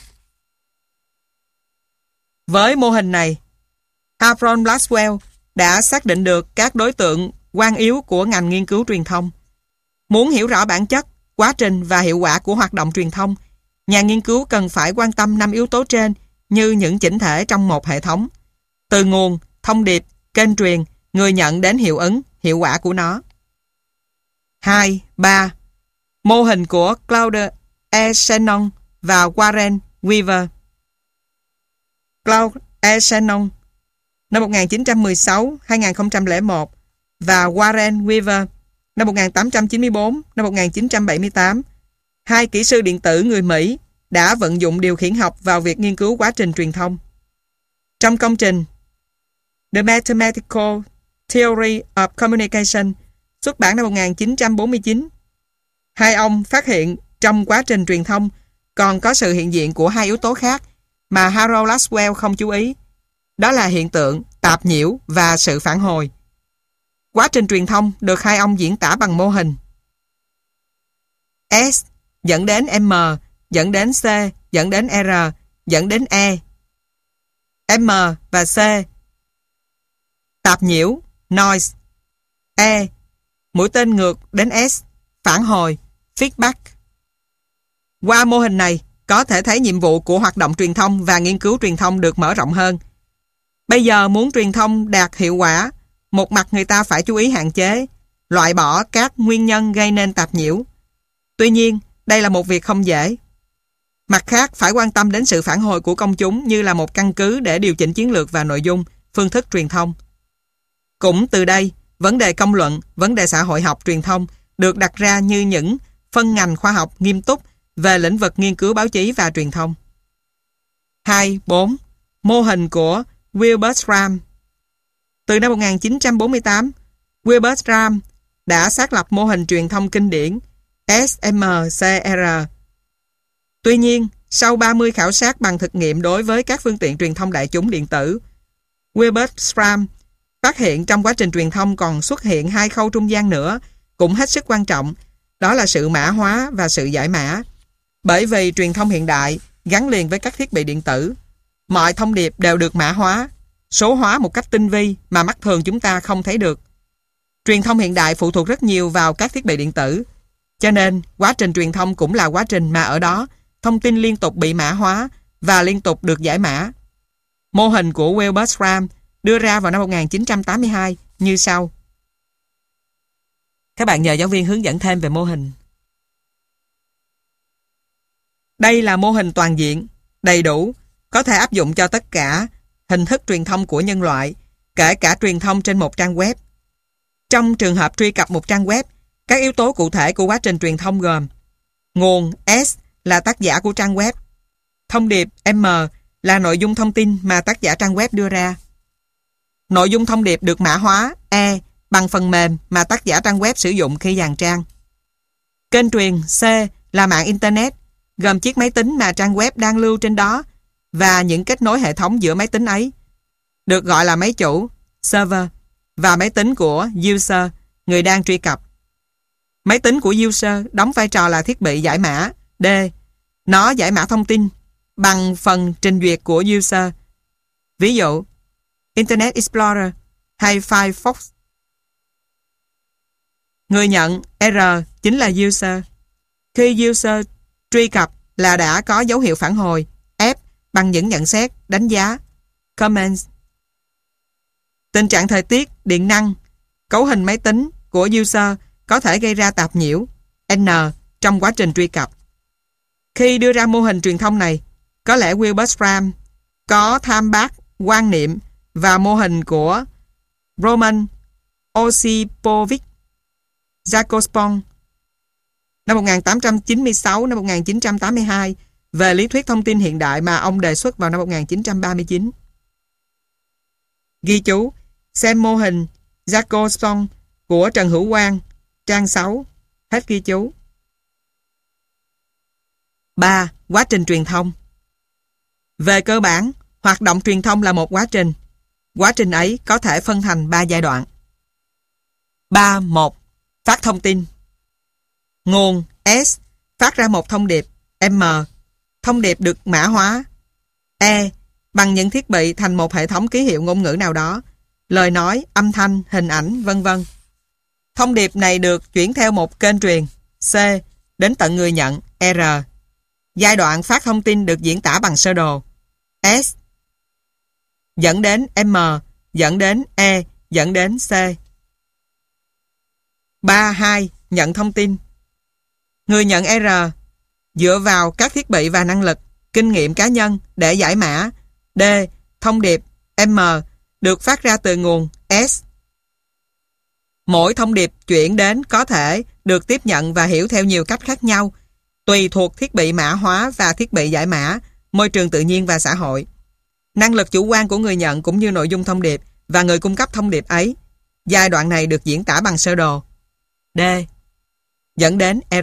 Với mô hình này, Harold Blackwell đã xác định được các đối tượng quan yếu của ngành nghiên cứu truyền thông. Muốn hiểu rõ bản chất, quá trình và hiệu quả của hoạt động truyền thông, nhà nghiên cứu cần phải quan tâm 5 yếu tố trên như những chỉnh thể trong một hệ thống. Từ nguồn, thông điệp, kênh truyền, người nhận đến hiệu ứng, hiệu quả của nó. 2. 3. Mô hình của Claude E. Shannon và Warren Weaver. Claude E. Shannon năm 1916-2001 và Warren Weaver năm 1894-1978, hai kỹ sư điện tử người Mỹ đã vận dụng điều khiển học vào việc nghiên cứu quá trình truyền thông. Trong công trình The Mathematical Theory of Communication xuất bản năm 1949, hai ông phát hiện trong quá trình truyền thông còn có sự hiện diện của hai yếu tố khác mà Harold Blackwell không chú ý. Đó là hiện tượng, tạp nhiễu và sự phản hồi. Quá trình truyền thông được hai ông diễn tả bằng mô hình. S dẫn đến M, dẫn đến C, dẫn đến R, dẫn đến E. M và C. Tạp nhiễu, noise. E. Mũi tên ngược đến S, phản hồi, feedback. Qua mô hình này, có thể thấy nhiệm vụ của hoạt động truyền thông và nghiên cứu truyền thông được mở rộng hơn. Bây giờ muốn truyền thông đạt hiệu quả, một mặt người ta phải chú ý hạn chế, loại bỏ các nguyên nhân gây nên tạp nhiễu. Tuy nhiên, đây là một việc không dễ. Mặt khác, phải quan tâm đến sự phản hồi của công chúng như là một căn cứ để điều chỉnh chiến lược và nội dung, phương thức truyền thông. Cũng từ đây, vấn đề công luận, vấn đề xã hội học truyền thông được đặt ra như những phân ngành khoa học nghiêm túc về lĩnh vực nghiên cứu báo chí và truyền thông. 2. 4. Mô hình của Wilbur Schramm. Từ năm 1948, Wilbur Schramm đã xác lập mô hình truyền thông kinh điển SMCR. Tuy nhiên, sau 30 khảo sát bằng thực nghiệm đối với các phương tiện truyền thông đại chúng điện tử, Wilbur Schramm phát hiện trong quá trình truyền thông còn xuất hiện hai khâu trung gian nữa, cũng hết sức quan trọng, đó là sự mã hóa và sự giải mã. Bởi vì truyền thông hiện đại gắn liền với các thiết bị điện tử, mọi thông điệp đều được mã hóa, số hóa một cách tinh vi mà mắt thường chúng ta không thấy được. Truyền thông hiện đại phụ thuộc rất nhiều vào các thiết bị điện tử, cho nên quá trình truyền thông cũng là quá trình mà ở đó thông tin liên tục bị mã hóa và liên tục được giải mã. Mô hình của Wilbur Schramm đưa ra vào năm 1982 như sau. Các bạn nhờ giáo viên hướng dẫn thêm về mô hình. Đây là mô hình toàn diện, đầy đủ, có thể áp dụng cho tất cả hình thức truyền thông của nhân loại, kể cả truyền thông trên một trang web. Trong trường hợp truy cập một trang web, các yếu tố cụ thể của quá trình truyền thông gồm: nguồn S là tác giả của trang web, thông điệp M là nội dung thông tin mà tác giả trang web đưa ra. Nội dung thông điệp được mã hóa E bằng phần mềm mà tác giả trang web sử dụng khi dàn trang. Kênh truyền C là mạng Internet, gồm chiếc máy tính mà trang web đang lưu trên đó và những kết nối hệ thống giữa máy tính ấy, được gọi là máy chủ, server, và máy tính của user, người đang truy cập. Máy tính của user đóng vai trò là thiết bị giải mã, D. Nó giải mã thông tin bằng phần trình duyệt của user. Ví dụ, Internet Explorer hay Firefox. Người nhận R chính là user. Khi user truy cập là đã có dấu hiệu phản hồi F bằng những nhận xét, đánh giá, comments. Tình trạng thời tiết, điện năng, cấu hình máy tính, của user có thể gây ra tạp nhiễu N trong quá trình truy cập. Khi đưa ra mô hình truyền thông này, có lẽ Wilbur Schramm có tham bác quan niệm và mô hình của Roman Osipovich Jacobson năm 1896-1982 về lý thuyết thông tin hiện đại mà ông đề xuất vào năm 1939. Ghi chú, xem mô hình Jacobson của Trần Hữu Quang, trang 6, hết ghi chú. 3. Quá trình truyền thông. Về cơ bản, hoạt động truyền thông là một quá trình. Quá trình ấy có thể phân thành 3 giai đoạn. 3.1. Phát thông tin. Nguồn S phát ra một thông điệp M. Thông điệp được mã hóa E bằng những thiết bị thành một hệ thống ký hiệu ngôn ngữ nào đó, lời nói, âm thanh, hình ảnh, vân vân. Thông điệp này được chuyển theo một kênh truyền C đến tận người nhận R. Giai đoạn phát thông tin được diễn tả bằng sơ đồ S dẫn đến M, dẫn đến E, dẫn đến C. 3.2. Nhận thông tin. Người nhận R dựa vào các thiết bị và năng lực, kinh nghiệm cá nhân để giải mã D. Thông điệp M được phát ra từ nguồn S. Mỗi thông điệp chuyển đến có thể được tiếp nhận và hiểu theo nhiều cách khác nhau, tùy thuộc thiết bị mã hóa và thiết bị giải mã, môi trường tự nhiên và xã hội, năng lực chủ quan của người nhận cũng như nội dung thông điệp và người cung cấp thông điệp ấy. Giai đoạn này được diễn tả bằng sơ đồ D dẫn đến R.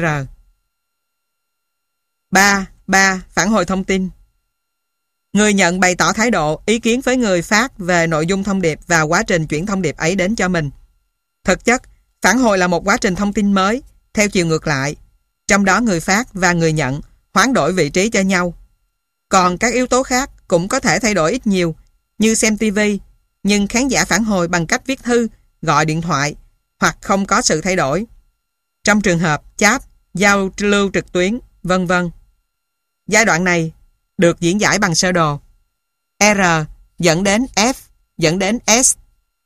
3. Phản hồi thông tin. Người nhận bày tỏ thái độ, ý kiến với người phát về nội dung thông điệp và quá trình chuyển thông điệp ấy đến cho mình. Thực chất, phản hồi là một quá trình thông tin mới, theo chiều ngược lại. Trong đó người phát và người nhận hoán đổi vị trí cho nhau. Còn các yếu tố khác cũng có thể thay đổi ít nhiều, như xem TV, nhưng khán giả phản hồi bằng cách viết thư, gọi điện thoại, hoặc không có sự thay đổi. Trong trường hợp chat, giao lưu trực tuyến, vân vân. Giai đoạn này được diễn giải bằng sơ đồ R dẫn đến F dẫn đến S.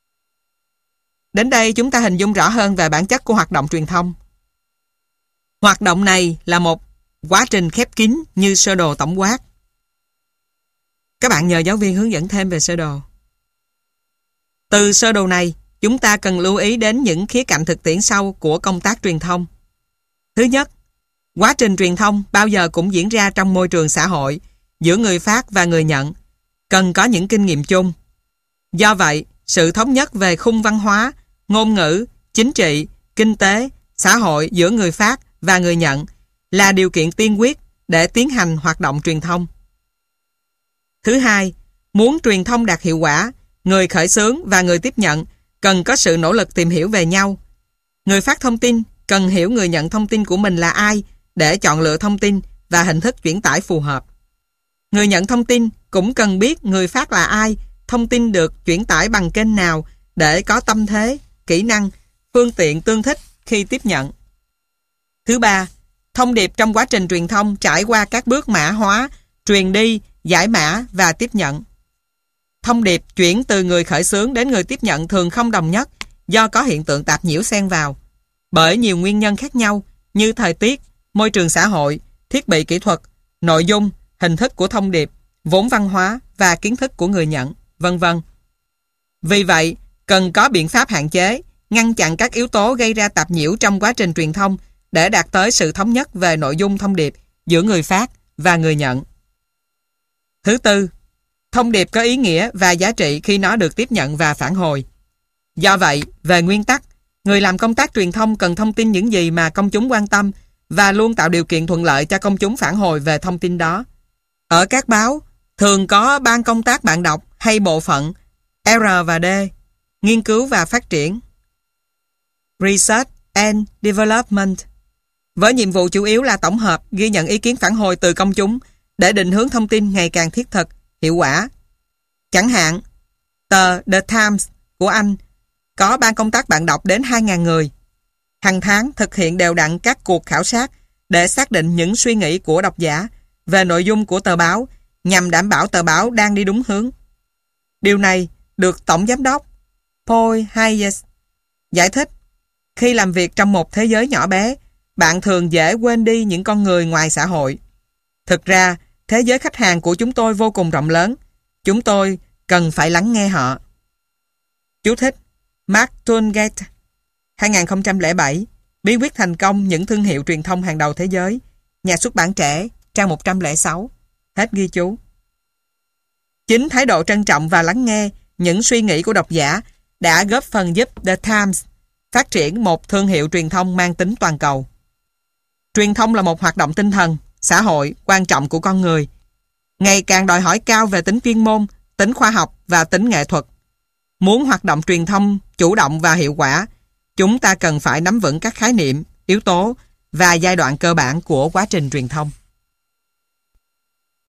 Đến đây chúng ta hình dung rõ hơn về bản chất của hoạt động truyền thông. Hoạt động này là một quá trình khép kín như sơ đồ tổng quát. Các bạn nhờ giáo viên hướng dẫn thêm về sơ đồ. Từ sơ đồ này, chúng ta cần lưu ý đến những khía cạnh thực tiễn sau của công tác truyền thông. Thứ nhất, quá trình truyền thông bao giờ cũng diễn ra trong môi trường xã hội, giữa người phát và người nhận, cần có những kinh nghiệm chung. Do vậy, sự thống nhất về khung văn hóa, ngôn ngữ, chính trị, kinh tế, xã hội giữa người phát và người nhận là điều kiện tiên quyết để tiến hành hoạt động truyền thông. Thứ hai, muốn truyền thông đạt hiệu quả, người khởi xướng và người tiếp nhận cần có sự nỗ lực tìm hiểu về nhau. Người phát thông tin cần hiểu người nhận thông tin của mình là ai để chọn lựa thông tin và hình thức chuyển tải phù hợp. Người nhận thông tin cũng cần biết người phát là ai, thông tin được chuyển tải bằng kênh nào để có tâm thế, kỹ năng, phương tiện tương thích khi tiếp nhận. Thứ ba, thông điệp trong quá trình truyền thông trải qua các bước mã hóa, truyền đi, giải mã và tiếp nhận. Thông điệp chuyển từ người khởi xướng đến người tiếp nhận thường không đồng nhất do có hiện tượng tạp nhiễu xen vào. Bởi nhiều nguyên nhân khác nhau như thời tiết, môi trường xã hội, thiết bị kỹ thuật, nội dung, hình thức của thông điệp, vốn văn hóa và kiến thức của người nhận, vân vân. Vì vậy, cần có biện pháp hạn chế, ngăn chặn các yếu tố gây ra tạp nhiễu trong quá trình truyền thông để đạt tới sự thống nhất về nội dung thông điệp giữa người phát và người nhận. Thứ tư, thông điệp có ý nghĩa và giá trị khi nó được tiếp nhận và phản hồi. Do vậy, về nguyên tắc, người làm công tác truyền thông cần thông tin những gì mà công chúng quan tâm và luôn tạo điều kiện thuận lợi cho công chúng phản hồi về thông tin đó. Ở các báo, thường có ban công tác bạn đọc hay bộ phận R và D, nghiên cứu và phát triển, Research and Development, với nhiệm vụ chủ yếu là tổng hợp, ghi nhận ý kiến phản hồi từ công chúng để định hướng thông tin ngày càng thiết thực, hiệu quả. Chẳng hạn, tờ The Times của Anh có ban công tác bạn đọc đến 2.000 người. Hàng tháng thực hiện đều đặn các cuộc khảo sát để xác định những suy nghĩ của độc giả về nội dung của tờ báo nhằm đảm bảo tờ báo đang đi đúng hướng. Điều này được Tổng Giám đốc Paul Hayes giải thích Khi làm việc trong một thế giới nhỏ bé, bạn thường dễ quên đi những con người ngoài xã hội. Thực ra, thế giới khách hàng của chúng tôi vô cùng rộng lớn. Chúng tôi cần phải lắng nghe họ. Chú thích: Mark Tungate, 2007, Bí quyết thành công những thương hiệu truyền thông hàng đầu thế giới. Nhà xuất bản Trẻ, trang 106. Hết ghi chú. Chính thái độ trân trọng và lắng nghe những suy nghĩ của độc giả đã góp phần giúp The Times phát triển một thương hiệu truyền thông mang tính toàn cầu. Truyền thông là một hoạt động tinh thần, xã hội quan trọng của con người, ngày càng đòi hỏi cao về tính chuyên môn, tính khoa học và tính nghệ thuật. Muốn hoạt động truyền thông chủ động và hiệu quả, chúng ta cần phải nắm vững các khái niệm, yếu tố và giai đoạn cơ bản của quá trình truyền thông.